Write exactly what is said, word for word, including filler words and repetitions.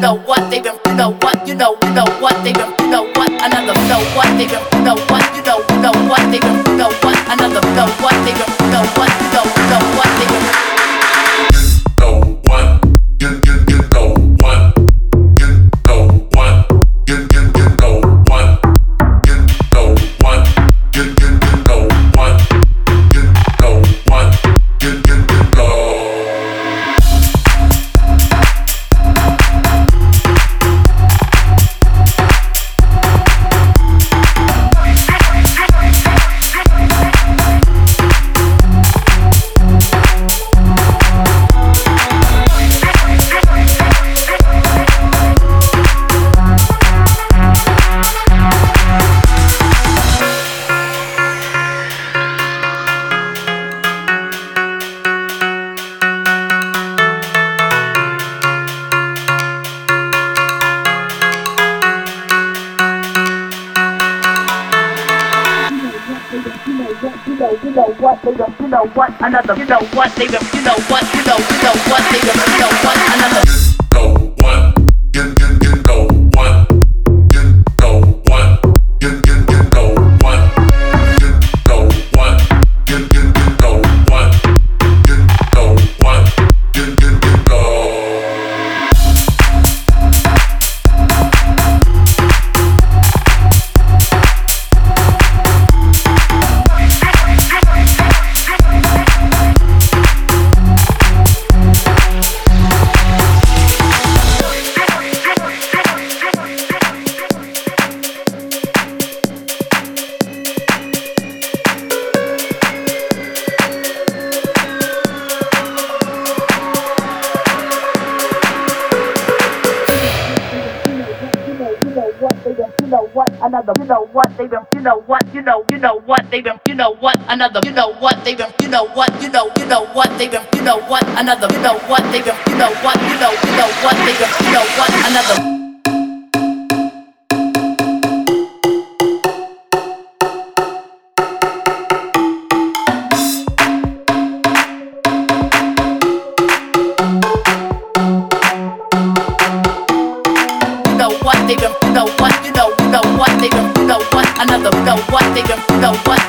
know what they've been, you know what, you know, you know what they've been, you know what, another, you know what they've been, you know what, you know, you know what they've been, you know what, another, you know what they've been, you know what, you know, you know what they've been. You know what they don't, you know what another, you know what they don't, you know what, you know, you know what they don't, you know what another. Know what? You you you know what? You know what? You you you know what? You know what? You you you know what? You know what? You you you know. You know what another, you know what they've been, you know what, you know, you know what they've been, you know what another, you know what they've been, you know what, you know, you know what they've been, you know what another, you know what they've been, you know what, you know, you know what they've been, you know what another. What they been, you know what, you know, you know what they been, you know what another, you know what they been, you know what